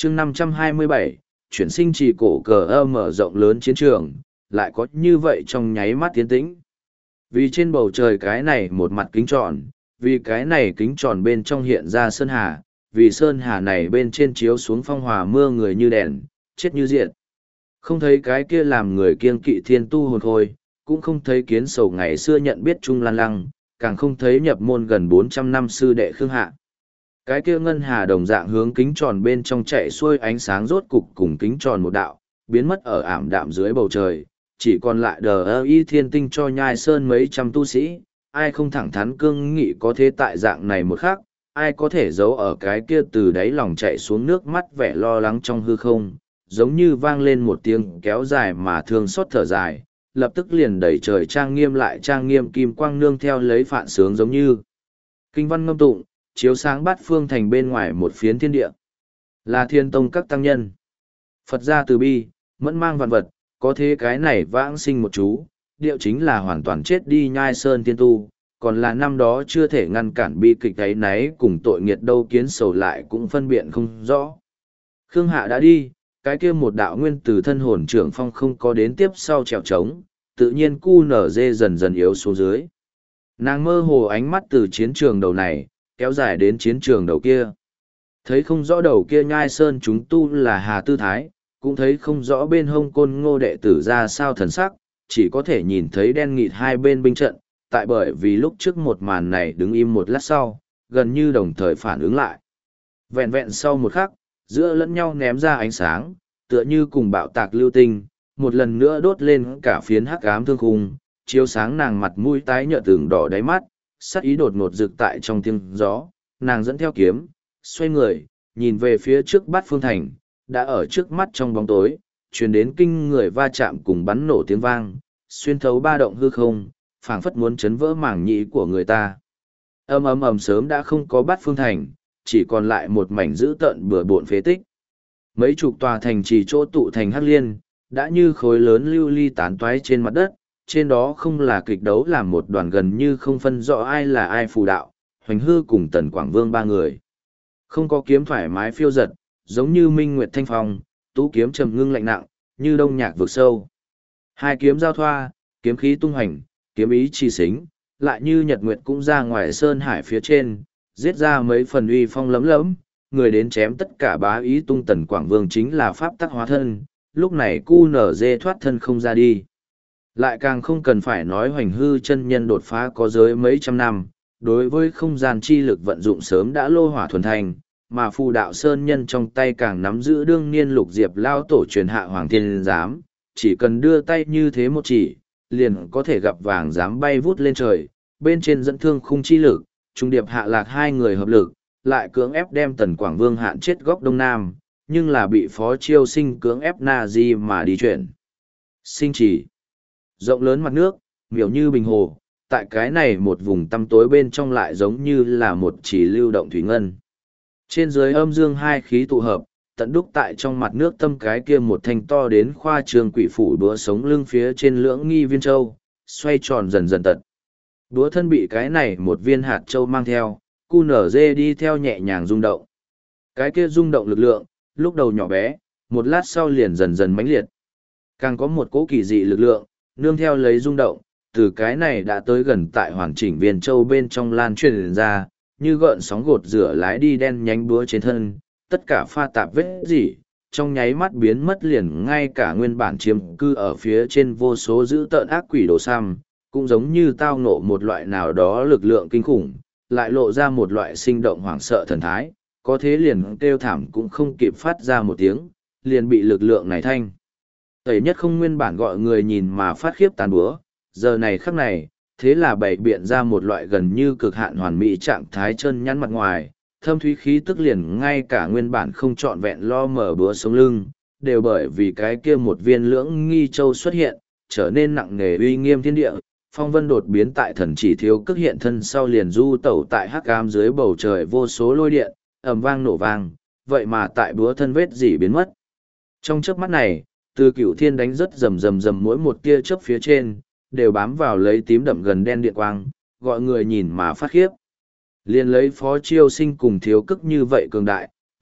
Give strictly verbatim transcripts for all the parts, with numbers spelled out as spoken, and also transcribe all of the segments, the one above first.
chương năm trăm hai mươi bảy, chuyển sinh trì cổ cờ ơ mở rộng lớn chiến trường, lại có như vậy trong nháy mắt tiến tĩnh. Vì trên bầu trời cái này một mặt kính tròn, vì cái này kính tròn bên trong hiện ra sơn hà, vì sơn hà này bên trên chiếu xuống phong hòa mưa người như đèn, chết như diện. Không thấy cái kia làm người kiêng kỵ thiên tu hồn khôi, cũng không thấy kiến sầu ngày xưa nhận biết Trung Lan Lăng, càng không thấy nhập môn gần bốn trăm năm sư đệ Khương Hạ. Cái kia ngân hà đồng dạng hướng kính tròn bên trong chạy xuôi ánh sáng rốt cục cùng kính tròn một đạo, biến mất ở ảm đạm dưới bầu trời, chỉ còn lại đờ ơ y thiên tinh cho nhai sơn mấy trăm tu sĩ, ai không thẳng thắn cương nghị có thế tại dạng này một khác, ai có thể giấu ở cái kia từ đáy lòng chạy xuống nước mắt vẻ lo lắng trong hư không, giống như vang lên một tiếng kéo dài mà thương xót thở dài, lập tức liền đẩy trời trang nghiêm lại trang nghiêm kim quang nương theo lấy phạn sướng giống như kinh văn ngâm tụng, chiếu sáng bát phương thành bên ngoài một phiến thiên địa. Là thiên tông các tăng nhân. Phật gia từ bi, mẫn mang vạn vật, có thế cái này vãng sinh một chú, điệu chính là hoàn toàn chết đi nhai sơn tiên tu, còn là năm đó chưa thể ngăn cản bi kịch ấy náy cùng tội nghiệt đâu kiến sầu lại cũng phân biện không rõ. Khương Hạ đã đi, cái kia một đạo nguyên từ thân hồn trưởng phong không có đến tiếp sau trèo trống, tự nhiên cu nở dê dần dần yếu xuống dưới. Nàng mơ hồ ánh mắt từ chiến trường đầu này, kéo dài đến chiến trường đầu kia. Thấy không rõ đầu kia nhai sơn chúng tu là Hà Tư Thái, cũng thấy không rõ bên hông côn ngô đệ tử ra sao thần sắc, chỉ có thể nhìn thấy đen nghịt hai bên binh trận, tại bởi vì lúc trước một màn này đứng im một lát sau, gần như đồng thời phản ứng lại. Vẹn vẹn sau một khắc, giữa lẫn nhau ném ra ánh sáng, tựa như cùng bạo tạc lưu tinh, một lần nữa đốt lên cả phiến hắc ám thương khung, chiếu sáng nàng mặt mũi tái nhợt từng đỏ đáy mắt, sắc ý đột ngột rực tại trong tiếng gió, nàng dẫn theo kiếm, xoay người, nhìn về phía trước bát phương thành, đã ở trước mắt trong bóng tối, truyền đến kinh người va chạm cùng bắn nổ tiếng vang, xuyên thấu ba động hư không, phảng phất muốn chấn vỡ mảng nhĩ của người ta. Ầm ầm ầm sớm đã không có bát phương thành, chỉ còn lại một mảnh dữ tợn bừa bộn phế tích. Mấy chục tòa thành trì chỗ tụ thành hắc liên, đã như khối lớn lưu ly tán toái trên mặt đất, trên đó không là kịch đấu làm một đoàn gần như không phân rõ ai là ai phù đạo, Hoành Hư cùng Tần Quảng Vương ba người. Không có kiếm thoải mái phiêu giật, giống như minh nguyệt thanh phong, tú kiếm trầm ngưng lạnh nặng, như đông nhạc vực sâu. Hai kiếm giao thoa, kiếm khí tung hoành, kiếm ý chi xính, lại như nhật nguyệt cũng ra ngoài sơn hải phía trên, giết ra mấy phần uy phong lấm lấm, người đến chém tất cả bá ý tung. Tần Quảng Vương chính là pháp tắc hóa thân, lúc này cu nở dê thoát thân không ra đi. Lại càng không cần phải nói Hoành Hư chân nhân đột phá có giới mấy trăm năm, đối với không gian chi lực vận dụng sớm đã lô hỏa thuần thành, mà phù đạo sơn nhân trong tay càng nắm giữ đương niên lục diệp lao tổ truyền hạ hoàng thiên giám, chỉ cần đưa tay như thế một chỉ, liền có thể gặp vàng dám bay vút lên trời, bên trên dẫn thương khung chi lực, trung điệp hạ lạc hai người hợp lực, lại cưỡng ép đem Tần Quảng Vương hạn chết góc đông nam, nhưng là bị Phó Chiêu Sinh cưỡng ép na di mà đi chuyển. Sinh chỉ rộng lớn mặt nước, miểu như bình hồ, tại cái này một vùng tăm tối bên trong lại giống như là một chỉ lưu động thủy ngân. Trên dưới âm dương hai khí tụ hợp, tận đúc tại trong mặt nước tâm cái kia một thanh to đến khoa trường quỷ phủ đũa sống lưng phía trên lưỡng nghi viên châu, xoay tròn dần dần tật. Đũa thân bị cái này một viên hạt châu mang theo, cu nở dê đi theo nhẹ nhàng rung động. Cái kia rung động lực lượng, lúc đầu nhỏ bé, một lát sau liền dần dần mãnh liệt. Càng có một cỗ kỳ dị lực lượng, nương theo lấy rung động, từ cái này đã tới gần tại hoàn chỉnh viên châu bên trong lan truyền ra, như gợn sóng gột rửa lái đi đen nhánh búa trên thân, tất cả pha tạp vết gì, trong nháy mắt biến mất liền ngay cả nguyên bản chiếm cư ở phía trên vô số dữ tợn ác quỷ đồ xăm, cũng giống như tao ngộ một loại nào đó lực lượng kinh khủng, lại lộ ra một loại sinh động hoảng sợ thần thái, có thế liền kêu thảm cũng không kịp phát ra một tiếng, liền bị lực lượng này thanh. Tẩy nhất không nguyên bản gọi người nhìn mà phát khiếp tàn búa, giờ này khắc này, thế là bày biện ra một loại gần như cực hạn hoàn mỹ trạng thái chân nhăn mặt ngoài, thâm thúy khí tức liền ngay cả nguyên bản không trọn vẹn lo mở búa sống lưng, đều bởi vì cái kia một viên lưỡng nghi châu xuất hiện, trở nên nặng nề uy nghiêm thiên địa, phong vân đột biến tại thần chỉ thiếu cước hiện thân sau liền du tẩu tại hắc ám dưới bầu trời vô số lôi điện, ầm vang nổ vang, vậy mà tại búa thân vết gì biến mất. Trong chớp mắt này, từ cửu thiên đánh rất rầm rầm rầm mỗi một tia chớp phía trên, đều bám vào lấy tím đậm gần đen điện quang, gọi người nhìn mà phát khiếp. Liên lấy Phó Chiêu Sinh cùng thiếu cức như vậy cường đại,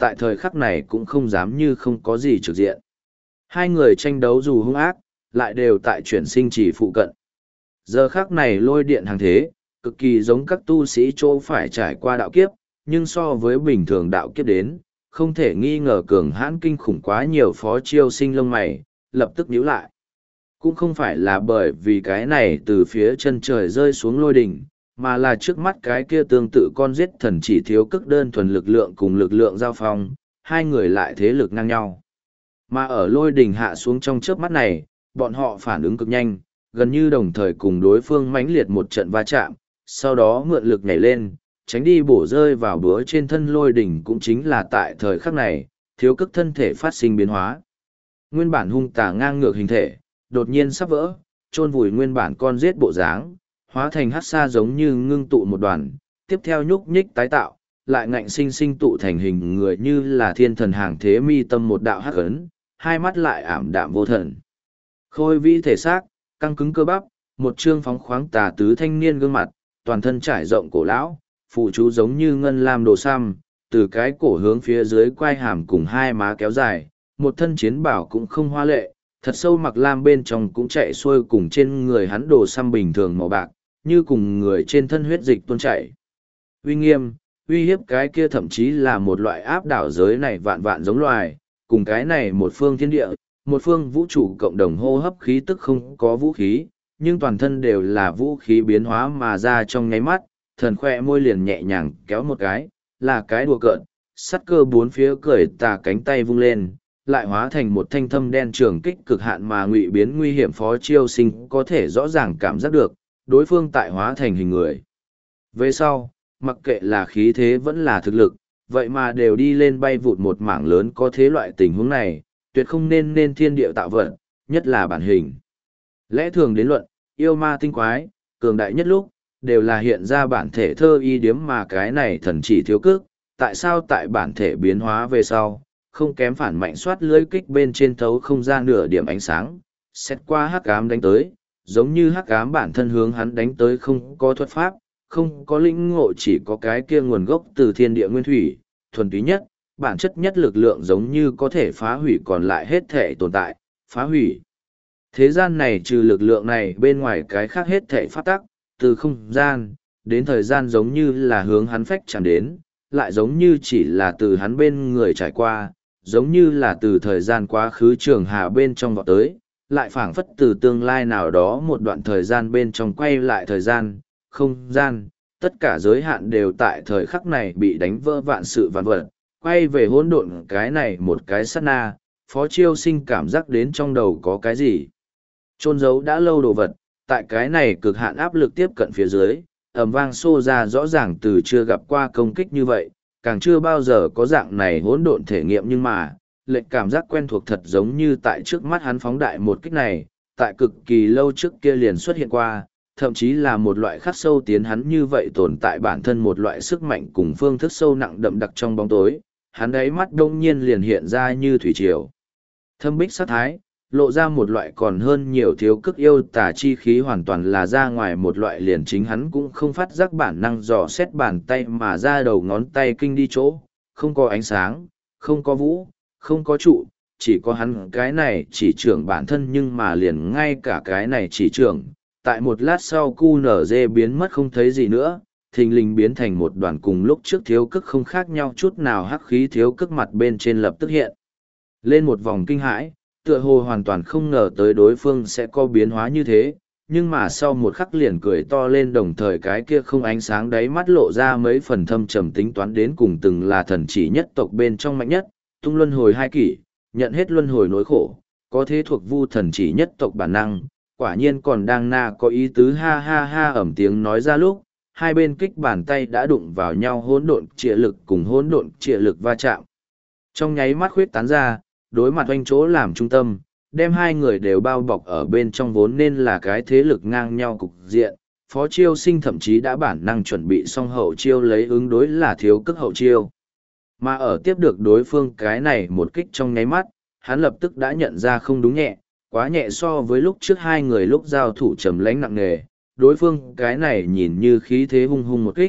tại thời khắc này cũng không dám như không có gì trực diện. Hai người tranh đấu dù hung ác, lại đều tại chuyển sinh chỉ phụ cận. Giờ khắc này lôi điện hàng thế, cực kỳ giống các tu sĩ chỗ phải trải qua đạo kiếp, nhưng so với bình thường đạo kiếp đến, không thể nghi ngờ cường hãn kinh khủng quá nhiều. Phó Chiêu Sinh lông mày, lập tức nhíu lại. Cũng không phải là bởi vì cái này từ phía chân trời rơi xuống lôi đỉnh, mà là trước mắt cái kia tương tự con giết thần chỉ thiếu cước đơn thuần lực lượng cùng lực lượng giao phong, hai người lại thế lực ngang nhau. Mà ở lôi đỉnh hạ xuống trong chớp mắt này, bọn họ phản ứng cực nhanh, gần như đồng thời cùng đối phương mãnh liệt một trận va chạm, sau đó mượn lực nhảy lên, tránh đi bổ rơi vào búa trên thân lôi đỉnh. Cũng chính là tại thời khắc này, thiếu cước thân thể phát sinh biến hóa. Nguyên bản hung tà ngang ngược hình thể, đột nhiên sắp vỡ, chôn vùi nguyên bản con giết bộ dáng, hóa thành hắc sa giống như ngưng tụ một đoàn, tiếp theo nhúc nhích tái tạo, lại ngạnh sinh sinh tụ thành hình người như là thiên thần hàng thế mi tâm một đạo hắc ấn, hai mắt lại ảm đạm vô thần. Khôi vĩ thể xác, căng cứng cơ bắp, một trương phóng khoáng tà tứ thanh niên gương mặt, toàn thân trải rộng cổ lão, phụ chú giống như ngân lam đồ xăm, từ cái cổ hướng phía dưới quai hàm cùng hai má kéo dài, một thân chiến bảo cũng không hoa lệ, thật sâu mặc lam bên trong cũng chạy xuôi cùng trên người hắn đồ xăm bình thường màu bạc, như cùng người trên thân huyết dịch tuôn chảy. Uy nghiêm, uy hiếp cái kia thậm chí là một loại áp đảo giới này vạn vạn giống loài, cùng cái này một phương thiên địa, một phương vũ trụ cộng đồng hô hấp khí tức không có vũ khí, nhưng toàn thân đều là vũ khí biến hóa mà ra trong nháy mắt, thần khoe môi liền nhẹ nhàng kéo một cái, là cái đùa cợt, sắt cơ bốn phía cười tà cánh tay vung lên, lại hóa thành một thanh thâm đen trường kích cực hạn mà ngụy biến nguy hiểm. Phó Chiêu Sinh có thể rõ ràng cảm giác được, đối phương tại hóa thành hình người. Về sau, mặc kệ là khí thế vẫn là thực lực, vậy mà đều đi lên bay vụt một mảng lớn. Có thế loại tình huống này, tuyệt không nên nên thiên địa tạo vật, nhất là bản hình. Lẽ thường đến luận, yêu ma tinh quái, cường đại nhất lúc, đều là hiện ra bản thể thơ y điếm, mà cái này thần chỉ thiếu cước, tại sao tại bản thể biến hóa về sau, không kém phản mạnh soát lưới kích bên trên thấu không ra nửa điểm ánh sáng, xét qua hắc ám đánh tới, giống như hắc ám bản thân hướng hắn đánh tới, không có thuật pháp, không có lĩnh ngộ, chỉ có cái kia nguồn gốc từ thiên địa nguyên thủy, thuần túy nhất, bản chất nhất lực lượng, giống như có thể phá hủy còn lại hết thể tồn tại, phá hủy. Thế gian này trừ lực lượng này bên ngoài cái khác hết thể phát tắc, từ không gian, đến thời gian giống như là hướng hắn phách chẳng đến, lại giống như chỉ là từ hắn bên người trải qua, giống như là từ thời gian quá khứ trường hà bên trong vọt tới, lại phảng phất từ tương lai nào đó một đoạn thời gian bên trong quay lại thời gian, không gian, tất cả giới hạn đều tại thời khắc này bị đánh vỡ, vạn sự vạn vật, quay về hỗn độn. Cái này một cái sát na, Phó Chiêu Sinh cảm giác đến trong đầu có cái gì chôn giấu đã lâu đồ vật, tại cái này cực hạn áp lực tiếp cận phía dưới, ầm vang xô ra, rõ ràng từ chưa gặp qua công kích như vậy, càng chưa bao giờ có dạng này hỗn độn thể nghiệm, nhưng mà, lệnh cảm giác quen thuộc thật giống như tại trước mắt hắn phóng đại một kích này, tại cực kỳ lâu trước kia liền xuất hiện qua, thậm chí là một loại khắc sâu tiến hắn như vậy tồn tại bản thân một loại sức mạnh cùng phương thức sâu nặng đậm đặc trong bóng tối, hắn đáy mắt đông nhiên liền hiện ra như thủy triều. Thâm bích sát thái, lộ ra một loại còn hơn nhiều thiếu cước yêu tà chi khí, hoàn toàn là ra ngoài một loại liền chính hắn cũng không phát giác bản năng dò xét bàn tay mà ra đầu ngón tay kinh đi chỗ, không có ánh sáng, không có vũ, không có trụ, chỉ có hắn cái này chỉ trưởng bản thân, nhưng mà liền ngay cả cái này chỉ trưởng, tại một lát sau cu nở dê biến mất không thấy gì nữa, thình lình biến thành một đoàn cùng lúc trước thiếu cước không khác nhau chút nào. Hắc khí thiếu cước mặt bên trên lập tức hiện lên một vòng kinh hãi, tựa hồ hoàn toàn không ngờ tới đối phương sẽ có biến hóa như thế, nhưng mà sau một khắc liền cười to lên, đồng thời cái kia không ánh sáng đáy mắt lộ ra mấy phần thâm trầm tính toán, đến cùng từng là thần chỉ nhất tộc bên trong mạnh nhất, tung luân hồi hai kỷ, nhận hết luân hồi nỗi khổ, có thế thuộc vu thần chỉ nhất tộc bản năng, quả nhiên còn đang na có ý tứ. Ha ha ha, ẩm tiếng nói ra lúc, hai bên kích bàn tay đã đụng vào nhau, hỗn độn trịa lực cùng hỗn độn trịa lực va chạm, trong nháy mắt khuyết tán ra, đối mặt oanh chỗ làm trung tâm, đem hai người đều bao bọc ở bên trong, vốn nên là cái thế lực ngang nhau cục diện. Phó Chiêu Sinh thậm chí đã bản năng chuẩn bị xong hậu chiêu lấy ứng đối là thiếu cước hậu chiêu. Mà ở tiếp được đối phương cái này một kích trong nháy mắt, hắn lập tức đã nhận ra không đúng nhẹ, quá nhẹ so với lúc trước hai người lúc giao thủ trầm lãnh nặng nề, đối phương cái này nhìn như khí thế hung hung một kích,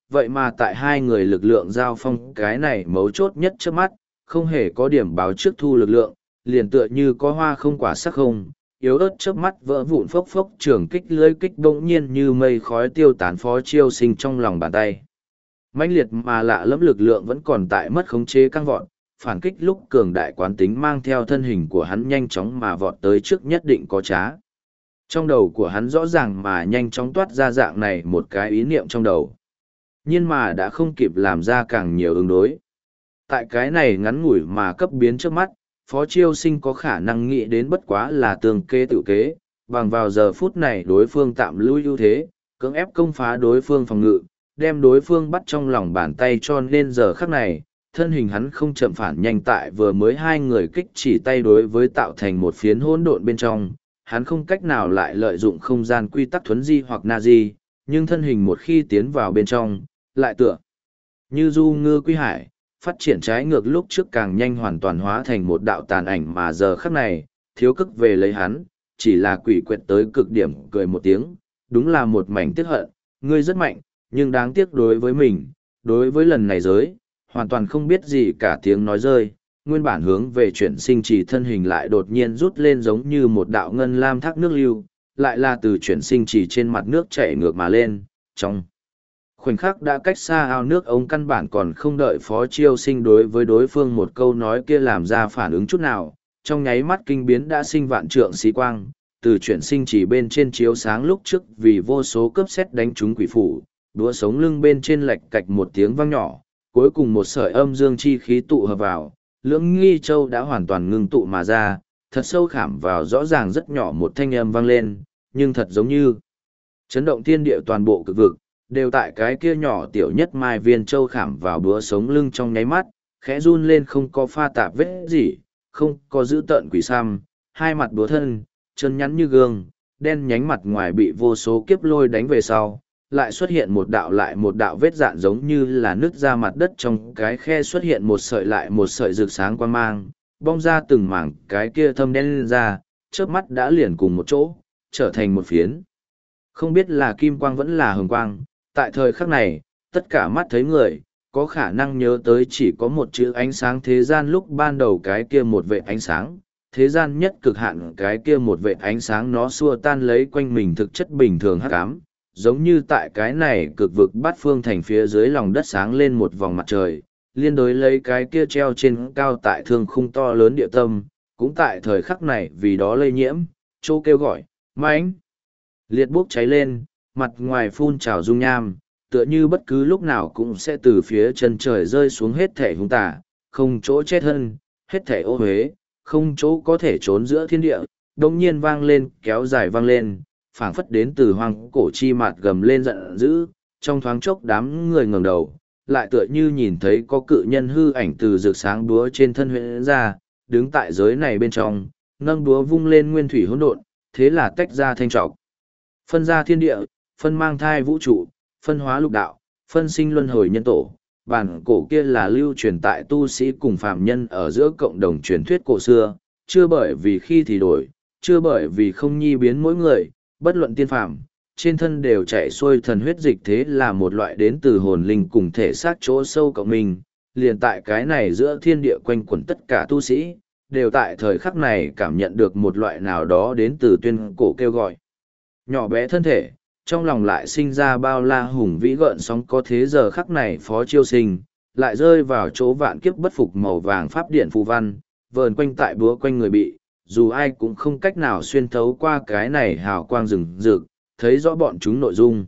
vậy mà tại hai người lực lượng giao phong cái này mấu chốt nhất trước mắt, không hề có điểm báo trước thu lực lượng, liền tựa như có hoa không quả sắc không, yếu ớt chớp mắt vỡ vụn phốc phốc trường kích lưới kích bỗng nhiên như mây khói tiêu tán Phó Chiêu Sinh trong lòng bàn tay. Mãnh liệt mà lạ lẫm lực lượng vẫn còn tại mất khống chế căng vọt, phản kích lúc cường đại quán tính mang theo thân hình của hắn nhanh chóng mà vọt tới trước nhất định có trá. Trong đầu của hắn rõ ràng mà nhanh chóng toát ra dạng này một cái ý niệm trong đầu. Nhưng mà đã không kịp làm ra càng nhiều ứng đối. Tại cái này ngắn ngủi mà cấp biến trước mắt, Phó Chiêu Sinh có khả năng nghĩ đến bất quá là tường kê tự kế, bằng vào giờ phút này đối phương tạm lui ưu thế, cưỡng ép công phá đối phương phòng ngự, đem đối phương bắt trong lòng bàn tay cho nên giờ khắc này, thân hình hắn không chậm phản nhanh tại vừa mới hai người kích chỉ tay đối với tạo thành một phiến hỗn độn bên trong, hắn không cách nào lại lợi dụng không gian quy tắc thuấn di hoặc na di, nhưng thân hình một khi tiến vào bên trong, lại tựa như du ngư quy hải, phát triển trái ngược lúc trước càng nhanh hoàn toàn hóa thành một đạo tàn ảnh mà giờ khắc này, thiếu cức về lấy hắn, chỉ là quỷ quyệt tới cực điểm cười một tiếng, đúng là một mảnh tiếc hận, ngươi rất mạnh, nhưng đáng tiếc đối với mình, đối với lần này giới, hoàn toàn không biết gì cả tiếng nói rơi, nguyên bản hướng về chuyển sinh trì thân hình lại đột nhiên rút lên giống như một đạo ngân lam thác nước lưu, lại là từ chuyển sinh trì trên mặt nước chảy ngược mà lên, trong khoảnh khắc đã cách xa ao nước ống căn bản còn không đợi Phó Chiêu Sinh đối với đối phương một câu nói kia làm ra phản ứng chút nào, trong nháy mắt kinh biến đã sinh vạn trượng xí quang, từ chuyển sinh chỉ bên trên chiếu sáng lúc trước vì vô số cướp xét đánh trúng quỷ phủ, đũa sống lưng bên trên lệch cạch một tiếng vang nhỏ, cuối cùng một sợi âm dương chi khí tụ hợp vào, lưỡng nghi châu đã hoàn toàn ngưng tụ mà ra, thật sâu khảm vào rõ ràng rất nhỏ một thanh âm vang lên, nhưng thật giống như chấn động thiên địa toàn bộ cực vực, đều tại cái kia nhỏ tiểu nhất mai viên châu khảm vào đũa sống lưng trong nháy mắt, khẽ run lên không có pha tạp vết gì, không có giữ tợn quỷ xăm, hai mặt đũa thân, chân nhắn như gương, đen nhánh mặt ngoài bị vô số kiếp lôi đánh về sau, lại xuất hiện một đạo lại một đạo vết dạn giống như là nứt ra mặt đất trong cái khe xuất hiện một sợi lại một sợi rực sáng quang mang, bong ra từng mảng cái kia thâm đen lên ra, chớp mắt đã liền cùng một chỗ, trở thành một phiến. Không biết là kim quang vẫn là hồng quang, tại thời khắc này, tất cả mắt thấy người, có khả năng nhớ tới chỉ có một chữ ánh sáng thế gian lúc ban đầu cái kia một vệt ánh sáng, thế gian nhất cực hạn cái kia một vệt ánh sáng nó xua tan lấy quanh mình thực chất bình thường hắc ám, giống như tại cái này cực vực bát phương thành phía dưới lòng đất sáng lên một vòng mặt trời, liên đối lấy cái kia treo trên cao tại thương khung to lớn địa tâm, cũng tại thời khắc này vì đó lây nhiễm, chỗ kêu gọi, mãnh liệt bốc cháy lên, mặt ngoài phun trào dung nham, tựa như bất cứ lúc nào cũng sẽ từ phía chân trời rơi xuống hết thể hung tà, không chỗ chết hơn, hết thể ô huế, không chỗ có thể trốn giữa thiên địa, đồng nhiên vang lên, kéo dài vang lên, phảng phất đến từ hoang cổ chi mạt gầm lên giận dữ, trong thoáng chốc đám người ngẩng đầu, lại tựa như nhìn thấy có cự nhân hư ảnh từ rực sáng đúa trên thân huyễn ra, đứng tại giới này bên trong, nâng đúa vung lên nguyên thủy hỗn độn, thế là tách ra thanh trọc. Phân ra thiên địa, phân mang thai vũ trụ, phân hóa lục đạo, phân sinh luân hồi nhân tổ. Bản cổ kia là lưu truyền tại tu sĩ cùng phạm nhân ở giữa cộng đồng truyền thuyết cổ xưa, chưa bởi vì khi thì đổi, chưa bởi vì không nhi biến mỗi người, bất luận tiên phạm, trên thân đều chạy xuôi thần huyết dịch thế là một loại đến từ hồn linh cùng thể xác chỗ sâu cộng mình, liền tại cái này giữa thiên địa quanh quẩn tất cả tu sĩ, đều tại thời khắc này cảm nhận được một loại nào đó đến từ tuyên cổ kêu gọi. Nhỏ bé thân thể, trong lòng lại sinh ra bao la hùng vĩ gợn sóng có thế giờ khắc này Phó Chiêu Sinh, lại rơi vào chỗ vạn kiếp bất phục màu vàng pháp điện phù văn, vờn quanh tại búa quanh người bị, dù ai cũng không cách nào xuyên thấu qua cái này hào quang rừng rực, thấy rõ bọn chúng nội dung.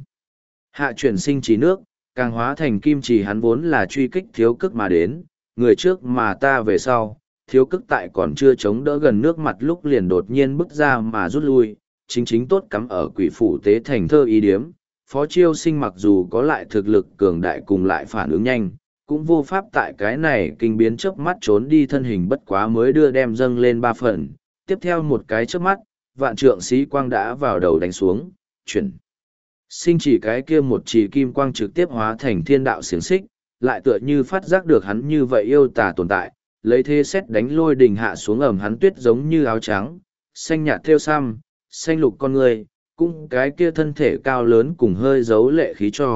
Hạ chuyển sinh trì nước, càng hóa thành kim trì hắn vốn là truy kích thiếu cức mà đến, người trước mà ta về sau, thiếu cức tại còn chưa chống đỡ gần nước mặt lúc liền đột nhiên bước ra mà rút lui, chính chính tốt cắm ở quỷ phủ tế thành thơ ý điếm. Phó Chiêu Sinh mặc dù có lại thực lực cường đại cùng lại phản ứng nhanh, cũng vô pháp tại cái này kinh biến chớp mắt trốn đi thân hình bất quá mới đưa đem dâng lên ba phần. Tiếp theo một cái chớp mắt, vạn trượng xí quang đã vào đầu đánh xuống, chuyển. Sinh chỉ cái kia một chỉ kim quang trực tiếp hóa thành thiên đạo xiềng xích, lại tựa như phát giác được hắn như vậy yêu tà tồn tại, lấy thế xét đánh lôi đình hạ xuống ẩm hắn tuyết giống như áo trắng, xanh nhạt thêu sam, xanh lục con người, cũng cái kia thân thể cao lớn cùng hơi giấu lệ khí cho,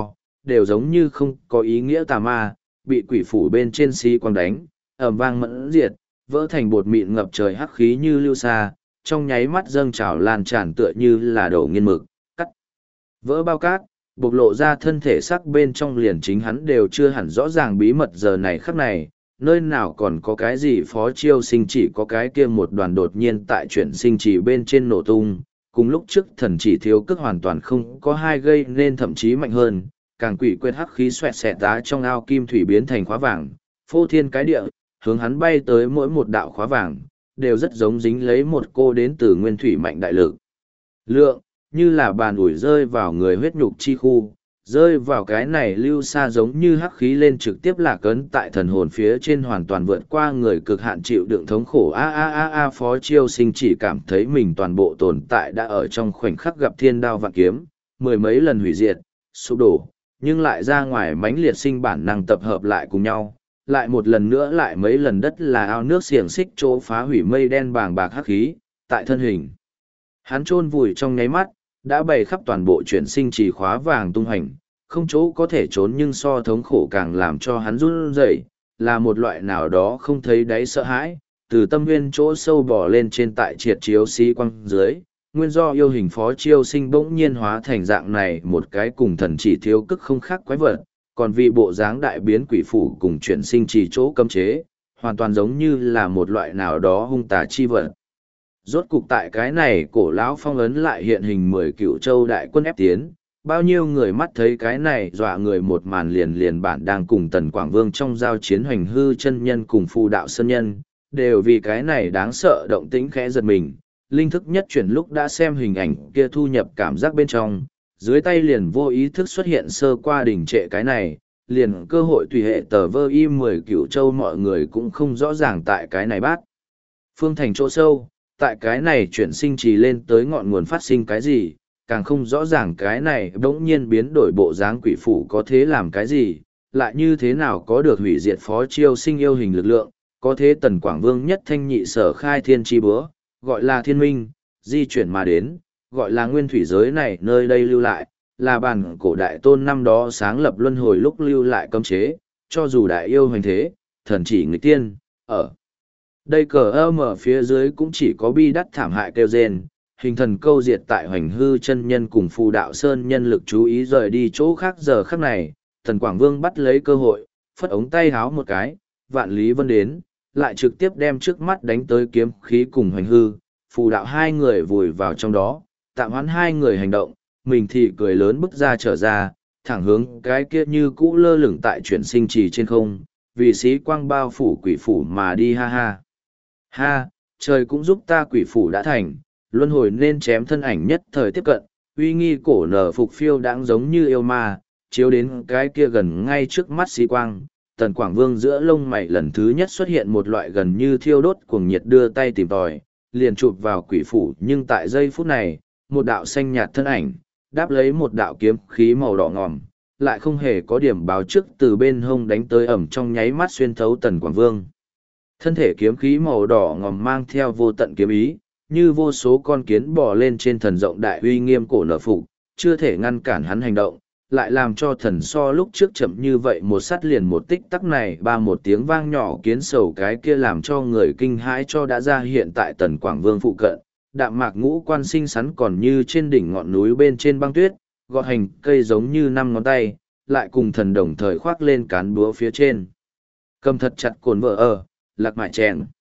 đều giống như không có ý nghĩa tà ma, bị quỷ phủ bên trên xí quang đánh, ầm vang mẫn diệt, vỡ thành bột mịn ngập trời hắc khí như lưu sa, trong nháy mắt dâng trào lan tràn tựa như là đổ nghiên mực, cắt, vỡ bao cát, bộc lộ ra thân thể sắc bên trong liền chính hắn đều chưa hẳn rõ ràng bí mật giờ này khắc này, nơi nào còn có cái gì phó chiêu sinh chỉ có cái kia một đoàn đột nhiên tại chuyển sinh chỉ bên trên nổ tung, cùng lúc trước thần chỉ thiếu cước hoàn toàn không có hai gây nên thậm chí mạnh hơn, càng quỷ quệt hắc khí xoẹt xẹt đá trong ao kim thủy biến thành khóa vàng, phô thiên cái địa, hướng hắn bay tới mỗi một đạo khóa vàng, đều rất giống dính lấy một cô đến từ nguyên thủy mạnh đại lực. Lượng, như là bàn ủi rơi vào người huyết nhục chi khu, rơi vào cái này lưu xa giống như hắc khí lên trực tiếp lạc ấn tại thần hồn phía trên hoàn toàn vượt qua người cực hạn chịu đựng thống khổ a a a a phó chiêu sinh chỉ cảm thấy mình toàn bộ tồn tại đã ở trong khoảnh khắc gặp thiên đao vạn kiếm, mười mấy lần hủy diệt, sụp đổ, nhưng lại ra ngoài mãnh liệt sinh bản năng tập hợp lại cùng nhau, lại một lần nữa lại mấy lần đất là ao nước xiềng xích chỗ phá hủy mây đen bàng bạc hắc khí, tại thân hình. Hắn chôn vùi trong nháy mắt, đã bày khắp toàn bộ chuyển sinh chỉ khóa vàng tung hành, không chỗ có thể trốn nhưng so thống khổ càng làm cho hắn run rẩy, là một loại nào đó không thấy đáy sợ hãi, từ tâm nguyên chỗ sâu bò lên trên tại triệt chiếu xí quăng dưới, nguyên do yêu hình phó chiêu sinh bỗng nhiên hóa thành dạng này một cái cùng thần chỉ thiếu cức không khác quái vật, còn vì bộ dáng đại biến quỷ phủ cùng chuyển sinh chỉ chỗ cấm chế, hoàn toàn giống như là một loại nào đó hung tà chi vật. Rốt cục tại cái này cổ lão phong ấn lại hiện hình mười cựu châu đại quân ép tiến, bao nhiêu người mắt thấy cái này dọa người một màn liền liền bản đang cùng tần quảng vương trong giao chiến hoành hư chân nhân cùng phù đạo sơn nhân, đều vì cái này đáng sợ động tĩnh khẽ giật mình, linh thức nhất chuyển lúc đã xem hình ảnh kia thu nhập cảm giác bên trong, dưới tay liền vô ý thức xuất hiện sơ qua đỉnh trệ cái này, liền cơ hội tùy hệ tờ vơ y mười cựu châu mọi người cũng không rõ ràng tại cái này bác. Phương thành chỗ sâu, tại cái này chuyển sinh trì lên tới ngọn nguồn phát sinh cái gì, càng không rõ ràng cái này bỗng nhiên biến đổi bộ dáng quỷ phủ có thế làm cái gì, lại như thế nào có được hủy diệt phó chiêu sinh yêu hình lực lượng, có thế tần quảng vương nhất thanh nhị sở khai thiên chi bữa, gọi là thiên minh, di chuyển mà đến, gọi là nguyên thủy giới này nơi đây lưu lại, là bản cổ đại tôn năm đó sáng lập luân hồi lúc lưu lại cấm chế, cho dù đại yêu hoành thế, thần chỉ nghịch tiên, ở đây cờ âm ở phía dưới cũng chỉ có bi đắt thảm hại kêu rên, hình thần câu diệt tại hoành hư chân nhân cùng phù đạo sơn nhân lực chú ý rời đi chỗ khác giờ khắc này, thần Quảng Vương bắt lấy cơ hội, phất ống tay háo một cái, vạn lý vân đến, lại trực tiếp đem trước mắt đánh tới kiếm khí cùng hoành hư, phù đạo hai người vùi vào trong đó, tạm hoãn hai người hành động, mình thì cười lớn bước ra trở ra, thẳng hướng cái kia như cũ lơ lửng tại chuyển sinh trì trên không, vì sĩ quang bao phủ quỷ phủ mà đi ha ha. Ha, trời cũng giúp ta quỷ phủ đã thành, luân hồi nên chém thân ảnh nhất thời tiếp cận, uy nghi cổ nở phục phiêu đáng giống như yêu ma, chiếu đến cái kia gần ngay trước mắt sĩ quang. Tần Quảng Vương giữa lông mày lần thứ nhất xuất hiện một loại gần như thiêu đốt cuồng nhiệt đưa tay tìm tòi, liền chụp vào quỷ phủ nhưng tại giây phút này, một đạo xanh nhạt thân ảnh, đáp lấy một đạo kiếm khí màu đỏ ngòm, lại không hề có điểm báo trước từ bên hông đánh tới ẩm trong nháy mắt xuyên thấu Tần Quảng Vương. Thân thể kiếm khí màu đỏ ngòm mang theo vô tận kiếm ý, như vô số con kiến bò lên trên thần rộng đại uy nghiêm cổ nở phục, chưa thể ngăn cản hắn hành động, lại làm cho thần so lúc trước chậm như vậy một sát liền một tích tắc này ba một tiếng vang nhỏ kiến sầu cái kia làm cho người kinh hãi cho đã ra hiện tại Tần Quảng Vương phụ cận, đạm mạc ngũ quan sinh sắn còn như trên đỉnh ngọn núi bên trên băng tuyết, gọt hành cây giống như năm ngón tay, lại cùng thần đồng thời khoác lên cán búa phía trên. Cầm thật chặt cồn vợ ở, lạc mại chèn.